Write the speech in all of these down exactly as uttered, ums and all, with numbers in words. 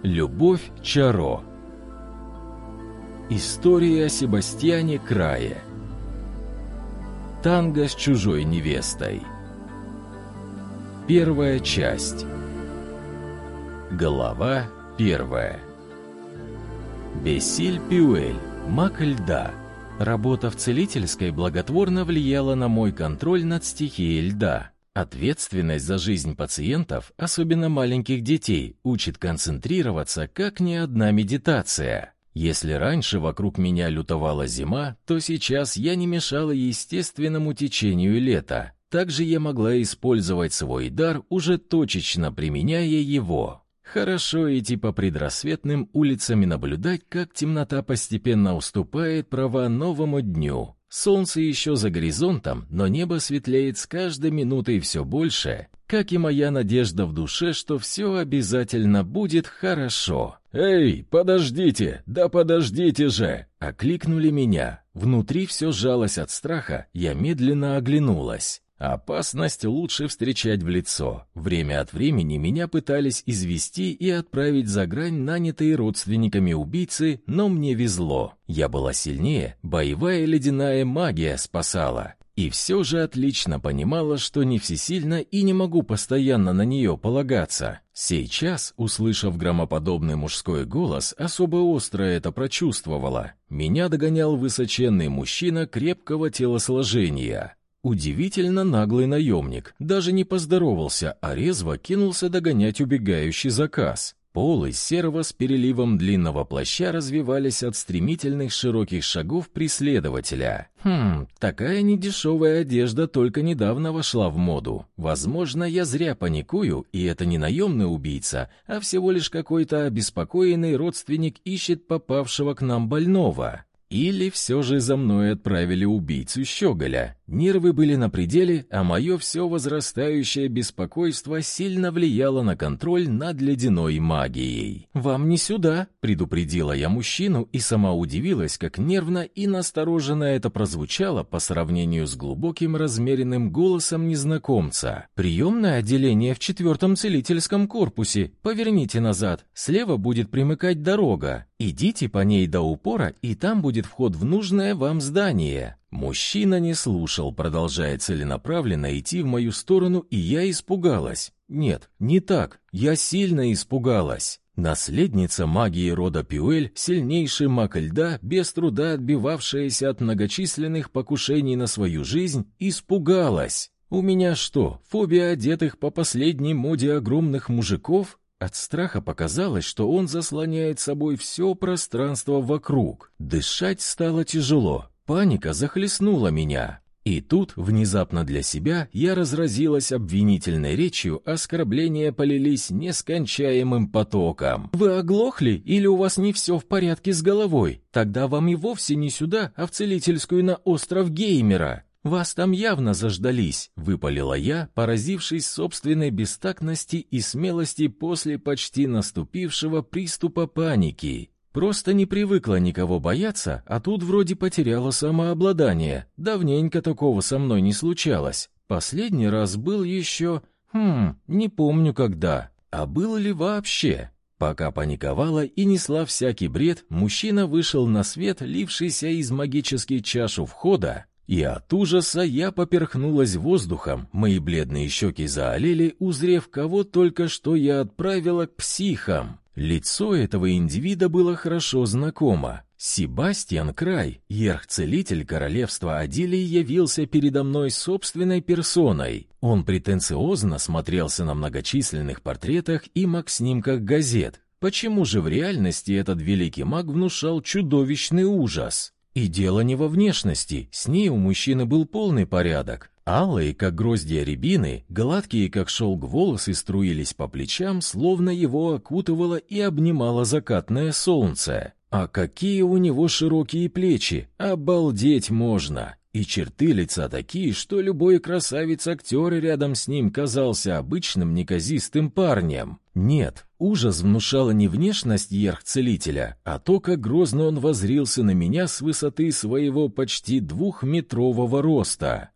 Любовь Чаро. История о Себастьяне Крае. Танго с чужой невестой. Первая часть. Глава первая. Бесиль Пюэль, маг льда. Работа в целительской благотворно влияла на мой контроль над стихией льда. Ответственность за жизнь пациентов, особенно маленьких детей, учит концентрироваться, как ни одна медитация. Если раньше вокруг меня лютовала зима, то сейчас я не мешала естественному течению лета. Также я могла использовать свой дар, уже точечно применяя его. Хорошо идти по предрассветным улицам и наблюдать, как темнота постепенно уступает права новому дню. Солнце еще за горизонтом, но небо светлеет с каждой минутой все больше, как и моя надежда в душе, что все обязательно будет хорошо. «Эй, подождите! Да подождите же!» — окликнули меня. Внутри все сжалось от страха, я медленно оглянулась. Опасность лучше встречать в лицо. Время от времени меня пытались извести и отправить за грань нанятые родственниками убийцы, но мне везло. Я была сильнее, боевая ледяная магия спасала. И все же отлично понимала, что не всесильна и не могу постоянно на нее полагаться. Сейчас, услышав громоподобный мужской голос, особо остро это прочувствовала. Меня догонял высоченный мужчина крепкого телосложения. Удивительно наглый наемник, даже не поздоровался, а резво кинулся догонять убегающий заказ. Полы серого с переливом длинного плаща развивались от стремительных широких шагов преследователя. Хм, такая недешевая одежда только недавно вошла в моду. Возможно, я зря паникую, и это не наемный убийца, а всего лишь какой-то обеспокоенный родственник ищет попавшего к нам больного. Или все же за мной отправили убийцу щеголя. Нервы были на пределе, а мое все возрастающее беспокойство сильно влияло на контроль над ледяной магией. «Вам не сюда», — предупредила я мужчину и сама удивилась, как нервно и настороженно это прозвучало по сравнению с глубоким размеренным голосом незнакомца. «Приемное отделение в четвертом целительском корпусе. Поверните назад. Слева будет примыкать дорога. Идите по ней до упора, и там будет вход в нужное вам здание». Мужчина не слушал, продолжая целенаправленно идти в мою сторону, и я испугалась. Нет, не так. Я сильно испугалась. Наследница магии рода Пюэль, сильнейший маг льда, без труда отбивавшаяся от многочисленных покушений на свою жизнь, испугалась. У меня что, фобия одетых по последней моде огромных мужиков? От страха показалось, что он заслоняет собой все пространство вокруг. Дышать стало тяжело. Паника захлестнула меня. И тут, внезапно для себя, я разразилась обвинительной речью, оскорбления полились нескончаемым потоком. «Вы оглохли или у вас не все в порядке с головой? Тогда вам и вовсе не сюда, а в целительскую на остров Геймера. Вас там явно заждались», — выпалила я, поразившись собственной бестактности и смелости после почти наступившего приступа паники. Просто не привыкла никого бояться, а тут вроде потеряла самообладание. Давненько такого со мной не случалось. Последний раз был еще... Хм, не помню когда. А был ли вообще? Пока паниковала и несла всякий бред, мужчина вышел на свет, лившийся из магической чаши входа, и от ужаса я поперхнулась воздухом, мои бледные щеки заолели, узрев, кого только что я отправила к психам. Лицо этого индивида было хорошо знакомо. Себастьян Край, ерх-целитель королевства Адилии, явился передо мной собственной персоной. Он претенциозно смотрелся на многочисленных портретах и маг-снимках газет. Почему же в реальности этот великий маг внушал чудовищный ужас? И дело не во внешности, с ней у мужчины был полный порядок. Алые, как гроздья рябины, гладкие, как шелк, волосы струились по плечам, словно его окутывало и обнимало закатное солнце. А какие у него широкие плечи! Обалдеть можно! И черты лица такие, что любой красавец-актер рядом с ним казался обычным неказистым парнем. Нет, ужас внушала не внешность ерх-целителя, а то, как грозно он воззрился на меня с высоты своего почти двухметрового роста.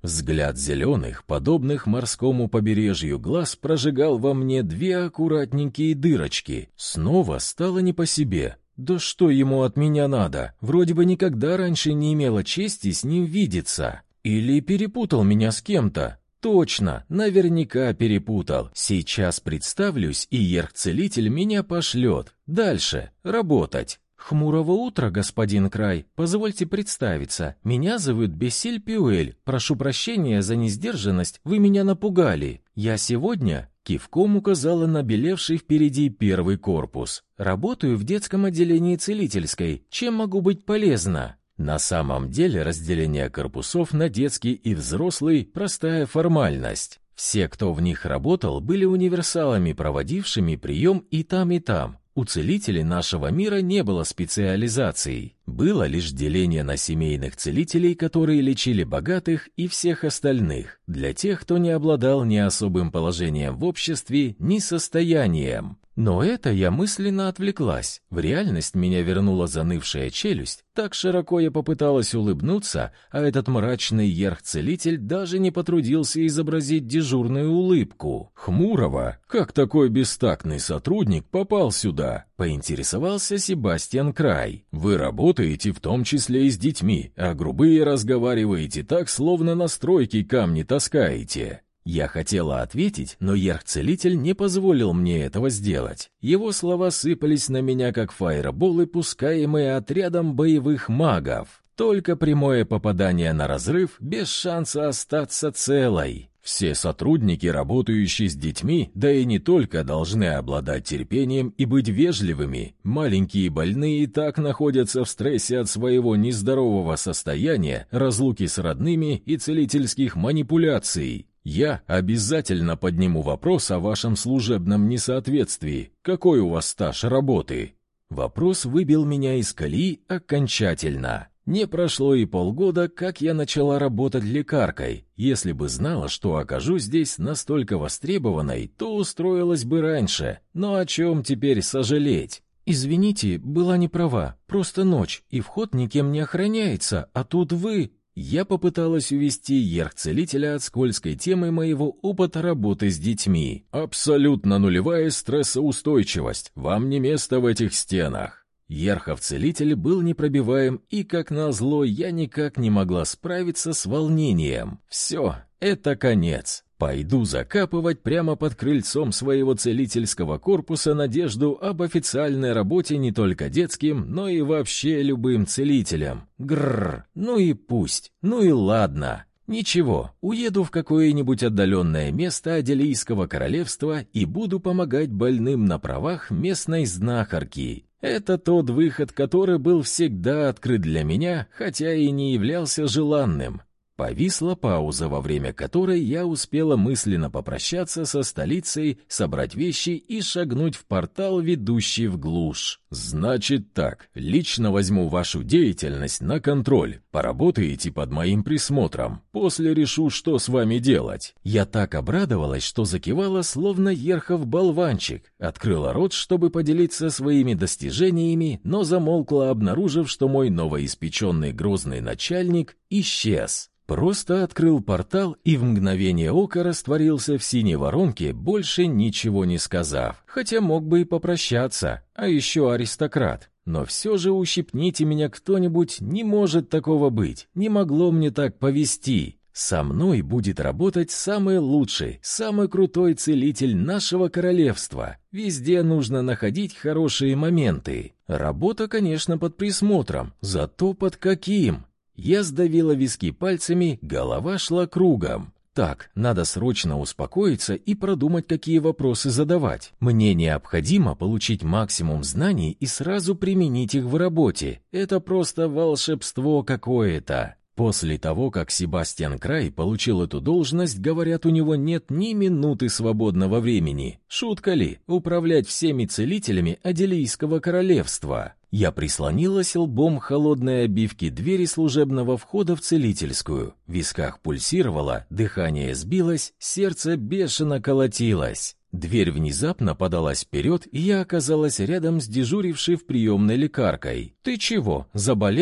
Взгляд зеленых, подобных морскому побережью глаз, прожигал во мне две аккуратненькие дырочки. Снова стало не по себе. Да что ему от меня надо? Вроде бы никогда раньше не имела чести с ним видеться. Или перепутал меня с кем-то? Точно, наверняка перепутал. Сейчас представлюсь, и Ерх-целитель меня пошлет. Дальше, работать. «Хмурого утра, господин Край. Позвольте представиться. Меня зовут Бесиль Пюэль. Прошу прощения за несдержанность, вы меня напугали. Я сегодня...» Кивком указала на белевший впереди первый корпус. «Работаю в детском отделении целительской. Чем могу быть полезна?» На самом деле разделение корпусов на детский и взрослый – простая формальность. Все, кто в них работал, были универсалами, проводившими прием и там, и там. У целителей нашего мира не было специализаций. Было лишь деление на семейных целителей, которые лечили богатых, и всех остальных, для тех, кто не обладал ни особым положением в обществе, ни состоянием. Но это я мысленно отвлеклась. В реальность меня вернула занывшая челюсть. Так широко я попыталась улыбнуться, а этот мрачный ерх-целитель даже не потрудился изобразить дежурную улыбку. «Хмурого? Как такой бестактный сотрудник попал сюда?» — поинтересовался Себастьян Край. «Вы работаете в том числе и с детьми, а грубые разговариваете так, словно на стройке камни таскаете». Я хотела ответить, но ерх-целитель не позволил мне этого сделать. Его слова сыпались на меня, как фаерболы, пускаемые отрядом боевых магов. Только прямое попадание на разрыв, без шанса остаться целой. Все сотрудники, работающие с детьми, да и не только, должны обладать терпением и быть вежливыми. Маленькие больные и так находятся в стрессе от своего нездорового состояния, разлуки с родными и целительских манипуляций. Я обязательно подниму вопрос о вашем служебном несоответствии. Какой у вас стаж работы? Вопрос выбил меня из колеи окончательно. Не прошло и полгода, как я начала работать лекаркой. Если бы знала, что окажусь здесь настолько востребованной, то устроилась бы раньше. Но о чем теперь сожалеть? Извините, была не права. Просто ночь, и вход никем не охраняется, а тут вы... Я попыталась увести ерх-целителя от скользкой темы моего опыта работы с детьми. Абсолютно нулевая стрессоустойчивость. Вам не место в этих стенах. Ерхов-целитель был непробиваем, и, как назло, я никак не могла справиться с волнением. Все, это конец. Пойду закапывать прямо под крыльцом своего целительского корпуса надежду об официальной работе не только детским, но и вообще любым целителям. Грррр, ну и пусть, ну и ладно. Ничего, уеду в какое-нибудь отдаленное место Аделийского королевства и буду помогать больным на правах местной знахарки. Это тот выход, который был всегда открыт для меня, хотя и не являлся желанным. Повисла пауза, во время которой я успела мысленно попрощаться со столицей, собрать вещи и шагнуть в портал, ведущий в глушь. «Значит так, лично возьму вашу деятельность на контроль. Поработаете под моим присмотром. После решу, что с вами делать». Я так обрадовалась, что закивала, словно ерхов болванчик. Открыла рот, чтобы поделиться своими достижениями, но замолкла, обнаружив, что мой новоиспеченный грозный начальник исчез. Просто открыл портал и в мгновение ока растворился в синей воронке, больше ничего не сказав. Хотя мог бы и попрощаться, а еще аристократ. Но все же ущипните меня кто-нибудь, не может такого быть, не могло мне так повести. Со мной будет работать самый лучший, самый крутой целитель нашего королевства. Везде нужно находить хорошие моменты. Работа, конечно, под присмотром, зато под каким? Я сдавила виски пальцами, голова шла кругом. Так, надо срочно успокоиться и продумать, какие вопросы задавать. Мне необходимо получить максимум знаний и сразу применить их в работе. Это просто волшебство какое-то. После того, как Себастьян Край получил эту должность, говорят, у него нет ни минуты свободного времени. Шутка ли, управлять всеми целителями Аделийского королевства? Я прислонилась лбом к холодной обивке двери служебного входа в целительскую. В висках пульсировало, дыхание сбилось, сердце бешено колотилось. Дверь внезапно подалась вперед, и я оказалась рядом с дежурившей в приемной лекаркой. «Ты чего, заболела?»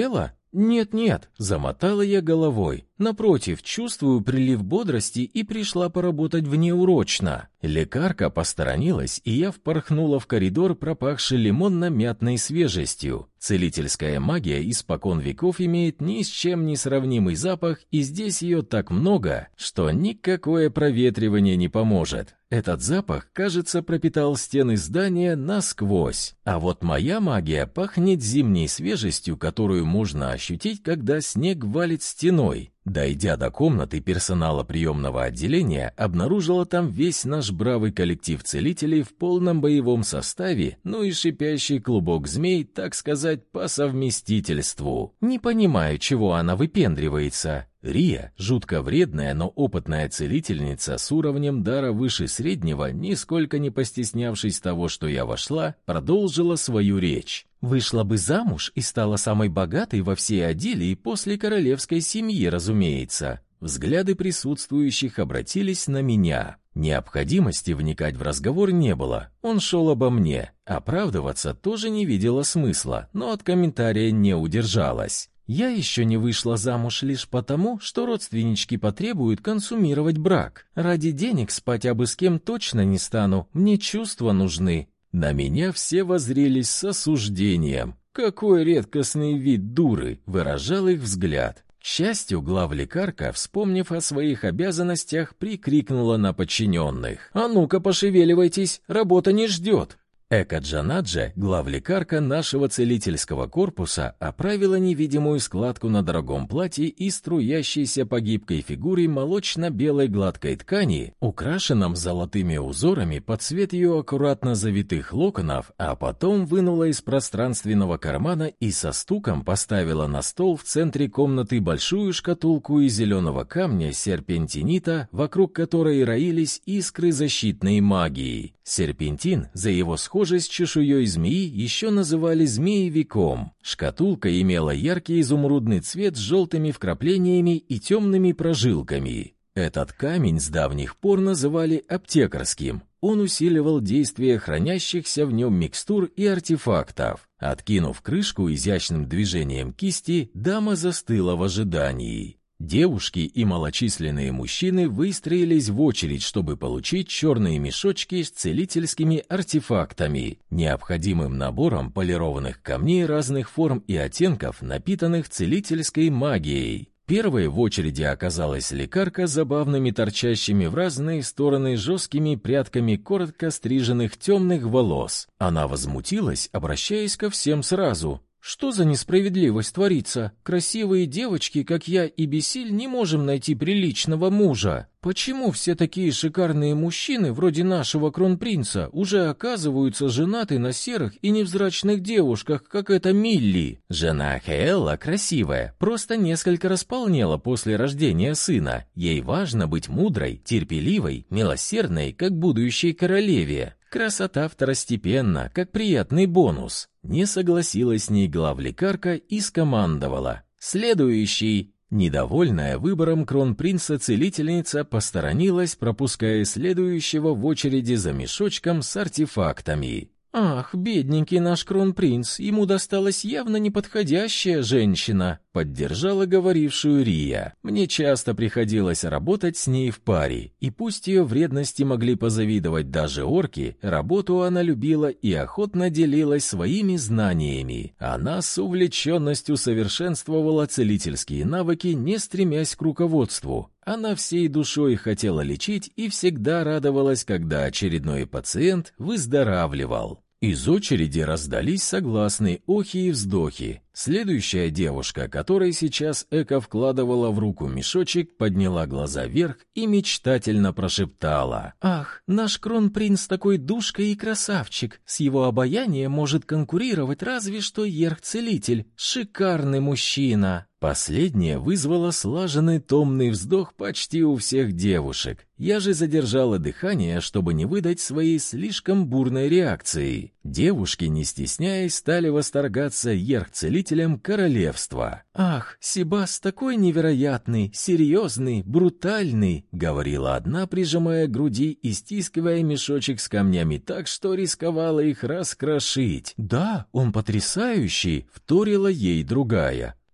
«Нет-нет», — замотала я головой. «Напротив, чувствую прилив бодрости и пришла поработать внеурочно». Лекарка посторонилась, и я впорхнула в коридор, пропахший лимонно-мятной свежестью. Целительская магия испокон веков имеет ни с чем не сравнимый запах, и здесь ее так много, что никакое проветривание не поможет. Этот запах, кажется, пропитал стены здания насквозь. А вот моя магия пахнет зимней свежестью, которую можно ощутить, когда снег валит стеной. Дойдя до комнаты персонала приемного отделения, обнаружила там весь наш бравый коллектив целителей в полном боевом составе, ну и шипящий клубок змей, так сказать, по совместительству. Не понимаю, чего она выпендривается. Рия, жутко вредная, но опытная целительница с уровнем дара выше среднего, нисколько не постеснявшись того, что я вошла, продолжила свою речь. «Вышла бы замуж и стала самой богатой во всей Адилии после королевской семьи, разумеется». Взгляды присутствующих обратились на меня. Необходимости вникать в разговор не было. Он шел обо мне. Оправдываться тоже не видела смысла, но от комментария не удержалась. «Я еще не вышла замуж лишь потому, что родственнички потребуют консумировать брак. Ради денег спать абы с кем точно не стану, мне чувства нужны». На меня все воззрелись с осуждением. Какой редкостный вид дуры, выражал их взгляд. К счастью, главлекарка, вспомнив о своих обязанностях, прикрикнула на подчиненных. «А ну-ка пошевеливайтесь, работа не ждет». Эка Джанаджа, главлекарка нашего целительского корпуса, оправила невидимую складку на дорогом платье и струящейся по гибкой фигуре молочно-белой гладкой ткани, украшенном золотыми узорами под цвет ее аккуратно завитых локонов, а потом вынула из пространственного кармана и со стуком поставила на стол в центре комнаты большую шкатулку из зеленого камня серпентинита, вокруг которой роились искры защитной магии. Серпентин, за его схожесть с чешуей змеи, еще называли змеевиком. Шкатулка имела яркий изумрудный цвет с желтыми вкраплениями и темными прожилками. Этот камень с давних пор называли аптекарским. Он усиливал действие хранящихся в нем микстур и артефактов. Откинув крышку изящным движением кисти, дама застыла в ожидании. Девушки и малочисленные мужчины выстроились в очередь, чтобы получить черные мешочки с целительскими артефактами, необходимым набором полированных камней разных форм и оттенков, напитанных целительской магией. Первой в очереди оказалась лекарка с забавными торчащими в разные стороны жесткими прядками коротко стриженных темных волос. Она возмутилась, обращаясь ко всем сразу. «Что за несправедливость творится? Красивые девочки, как я и Бесиль, не можем найти приличного мужа. Почему все такие шикарные мужчины, вроде нашего кронпринца, уже оказываются женаты на серых и невзрачных девушках, как эта Милли? Жена Хеэлла красивая, просто несколько располнела после рождения сына. Ей важно быть мудрой, терпеливой, милосердной, как будущей королеве. Красота второстепенна, как приятный бонус». Не согласилась с ней главлекарка и скомандовала. «Следующий!» Недовольная выбором кронпринца-целительница посторонилась, пропуская следующего в очереди за мешочком с артефактами. «Ах, бедненький наш кронпринц, ему досталась явно неподходящая женщина», — поддержала говорившую Рия. Мне часто приходилось работать с ней в паре, и пусть ее вредности могли позавидовать даже орки, работу она любила и охотно делилась своими знаниями. Она с увлеченностью совершенствовала целительские навыки, не стремясь к руководству. Она всей душой хотела лечить и всегда радовалась, когда очередной пациент выздоравливал. Из очереди раздались согласные охи и вздохи. Следующая девушка, которой сейчас Эка вкладывала в руку мешочек, подняла глаза вверх и мечтательно прошептала. «Ах, наш кронпринц такой душка и красавчик. С его обаянием может конкурировать разве что Ерх-целитель. Шикарный мужчина!» Последнее вызвало слаженный томный вздох почти у всех девушек. Я же задержала дыхание, чтобы не выдать своей слишком бурной реакции. Девушки, не стесняясь, стали восторгаться Ерх-целителем королевства. «Ах, Себас такой невероятный, серьезный, брутальный», — говорила одна, прижимая к груди и стискивая мешочек с камнями так, что рисковала их раскрошить. «Да, он потрясающий», — вторила ей другая.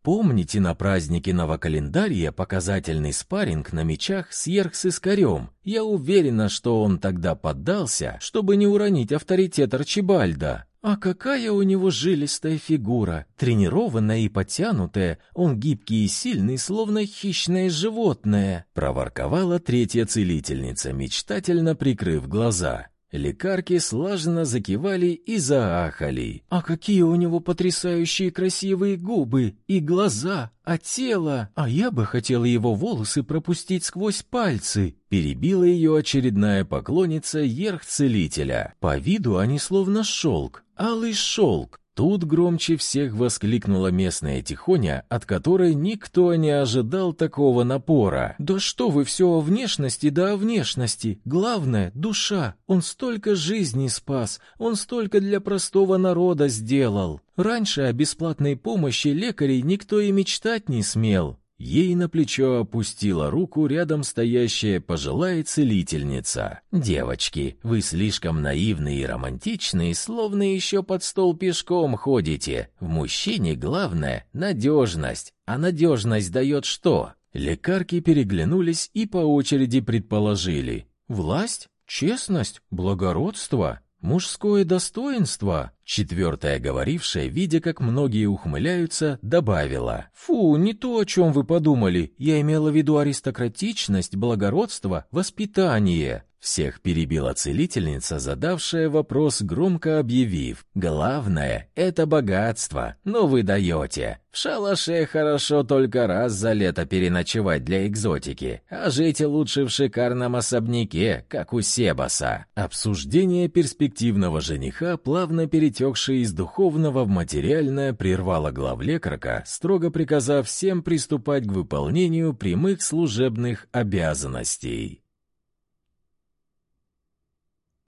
Помните на празднике новокалендарья показательный спарринг на мечах с Ерх-Сыскарем? Я уверена, что он тогда поддался, чтобы не уронить авторитет Арчибальда. А какая у него жилистая фигура, тренированная и подтянутая, он гибкий и сильный, словно хищное животное, проворковала третья целительница, мечтательно прикрыв глаза. Лекарки слаженно закивали и заахали. А какие у него потрясающие красивые губы и глаза, а тело! А я бы хотела его волосы пропустить сквозь пальцы. Перебила ее очередная поклонница Ерх-целителя. По виду они словно шелк, алый шелк. Тут громче всех воскликнула местная тихоня, от которой никто не ожидал такого напора. «Да что вы все о внешности, да о внешности! Главное — душа! Он столько жизней спас, он столько для простого народа сделал! Раньше о бесплатной помощи лекарей никто и мечтать не смел!» Ей на плечо опустила руку рядом стоящая пожилая целительница. «Девочки, вы слишком наивны и романтичны, словно еще под стол пешком ходите. В мужчине главное — надежность. А надежность дает что?» Лекарки переглянулись и по очереди предположили. «Власть? Честность? Благородство? Мужское достоинство?» Четвертая говорившая, видя, как многие ухмыляются, добавила: «Фу, не то, о чем вы подумали. Я имела в виду аристократичность, благородство, воспитание». Всех перебила целительница, задавшая вопрос, громко объявив: «Главное — это богатство, но вы даете. В шалаше хорошо только раз за лето переночевать для экзотики, а жить лучше в шикарном особняке, как у Себаса». Обсуждение перспективного жениха, плавно перетекшее из духовного в материальное, прервало главлекарка, строго приказав всем приступать к выполнению прямых служебных обязанностей.